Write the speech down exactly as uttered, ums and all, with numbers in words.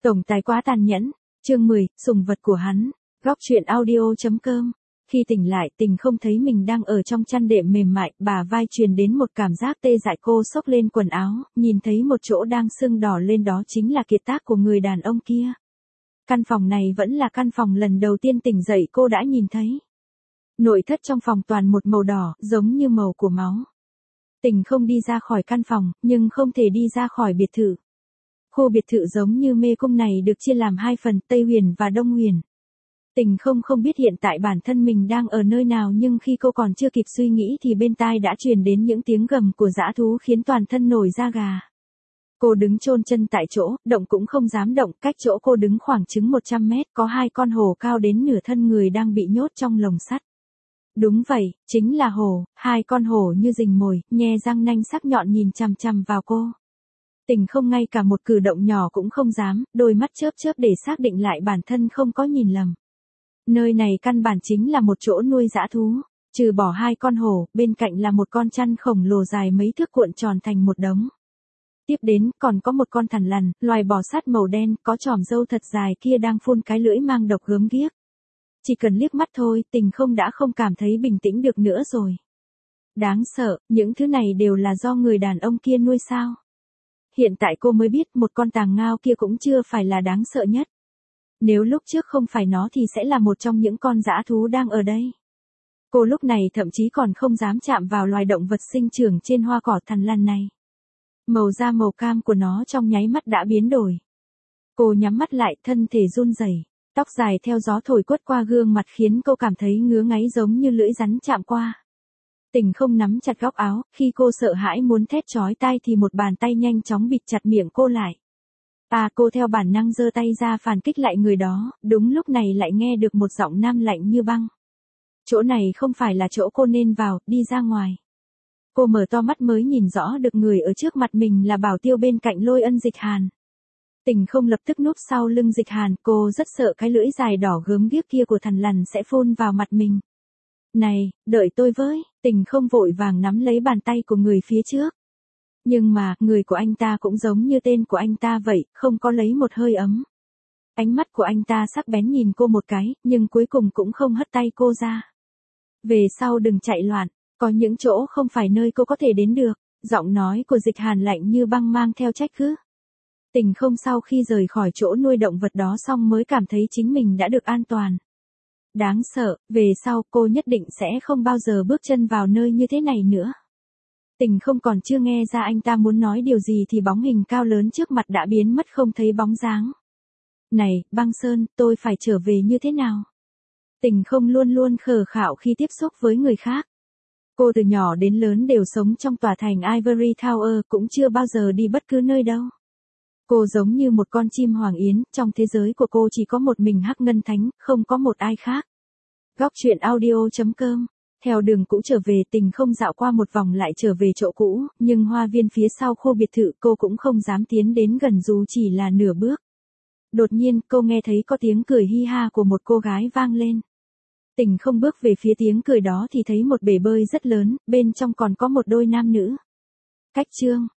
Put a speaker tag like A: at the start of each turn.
A: Tổng tài quá tàn nhẫn, chương mười, sủng vật của hắn, góc truyện audio.com. Khi tỉnh lại, Tình không thấy mình đang ở trong chăn đệm mềm mại, bả vai truyền đến một cảm giác tê dại. Cô xốc lên quần áo, nhìn thấy một chỗ đang sưng đỏ lên, đó chính là kiệt tác của người đàn ông kia. Căn phòng này vẫn là căn phòng lần đầu tiên tỉnh dậy cô đã nhìn thấy. Nội thất trong phòng toàn một màu đỏ, giống như màu của máu. Tình không đi ra khỏi căn phòng, nhưng không thể đi ra khỏi biệt thự. Khu biệt thự giống như mê cung này được chia làm hai phần, Tây Huyền và Đông Huyền. Tình không không biết hiện tại bản thân mình đang ở nơi nào, nhưng khi cô còn chưa kịp suy nghĩ thì bên tai đã truyền đến những tiếng gầm của dã thú khiến toàn thân nổi da gà. Cô đứng chôn chân tại chỗ, động cũng không dám động. Cách chỗ cô đứng khoảng chừng một trăm mét, có hai con hổ cao đến nửa thân người đang bị nhốt trong lồng sắt. Đúng vậy, chính là hổ, hai con hổ như rình mồi, nhe răng nanh sắc nhọn nhìn chằm chằm vào cô. Tình không ngay cả một cử động nhỏ cũng không dám, đôi mắt chớp chớp để xác định lại bản thân không có nhìn lầm. Nơi này căn bản chính là một chỗ nuôi dã thú, trừ bỏ hai con hổ, bên cạnh là một con chăn khổng lồ dài mấy thước cuộn tròn thành một đống. Tiếp đến, còn có một con thằn lằn, loài bò sát màu đen, có chòm râu thật dài kia đang phun cái lưỡi mang độc gớm ghiếc. Chỉ cần liếc mắt thôi, Tình không đã không cảm thấy bình tĩnh được nữa rồi. Đáng sợ, những thứ này đều là do người đàn ông kia nuôi sao? Hiện tại cô mới biết một con tàng ngao kia cũng chưa phải là đáng sợ nhất. Nếu lúc trước không phải nó thì sẽ là một trong những con dã thú đang ở đây. Cô lúc này thậm chí còn không dám chạm vào loài động vật sinh trưởng trên hoa cỏ thằn lằn này. Màu da màu cam của nó trong nháy mắt đã biến đổi. Cô nhắm mắt lại, thân thể run rẩy, tóc dài theo gió thổi quất qua gương mặt khiến cô cảm thấy ngứa ngáy giống như lưỡi rắn chạm qua. Tình không nắm chặt góc áo, khi cô sợ hãi muốn thét chói tai thì một bàn tay nhanh chóng bịt chặt miệng cô lại. À, cô theo bản năng giơ tay ra phản kích lại người đó, đúng lúc này lại nghe được một giọng nam lạnh như băng. Chỗ này không phải là chỗ cô nên vào, đi ra ngoài. Cô mở to mắt mới nhìn rõ được người ở trước mặt mình là Bảo Tiêu, bên cạnh Lôi Ân Dịch Hàn. Tình không lập tức núp sau lưng Dịch Hàn, cô rất sợ cái lưỡi dài đỏ gớm ghiếc kia của thằn lằn sẽ phun vào mặt mình. Này, đợi tôi với, Tình không vội vàng nắm lấy bàn tay của người phía trước. Nhưng mà, người của anh ta cũng giống như tên của anh ta vậy, không có lấy một hơi ấm. Ánh mắt của anh ta sắc bén nhìn cô một cái, nhưng cuối cùng cũng không hất tay cô ra. Về sau đừng chạy loạn, có những chỗ không phải nơi cô có thể đến được. Giọng nói của Dịch Hàn lạnh như băng mang theo trách cứ. Tình không sau khi rời khỏi chỗ nuôi động vật đó xong mới cảm thấy chính mình đã được an toàn. Đáng sợ, về sau cô nhất định sẽ không bao giờ bước chân vào nơi như thế này nữa. Tình không còn chưa nghe ra anh ta muốn nói điều gì thì bóng hình cao lớn trước mặt đã biến mất không thấy bóng dáng. Này, Băng Sơn, tôi phải trở về như thế nào? Tình không luôn luôn khờ khạo khi tiếp xúc với người khác. Cô từ nhỏ đến lớn đều sống trong tòa thành Ivory Tower, cũng chưa bao giờ đi bất cứ nơi đâu. Cô giống như một con chim hoàng yến, trong thế giới của cô chỉ có một mình Hắc Ngân Thánh, không có một ai khác. Góc truyện audio.com. Theo đường cũ trở về, Tình không dạo qua một vòng lại trở về chỗ cũ, nhưng hoa viên phía sau khu biệt thự cô cũng không dám tiến đến gần dù chỉ là nửa bước. Đột nhiên, cô nghe thấy có tiếng cười hi ha của một cô gái vang lên. Tình không bước về phía tiếng cười đó thì thấy một bể bơi rất lớn, bên trong còn có một đôi nam nữ. Cách chương.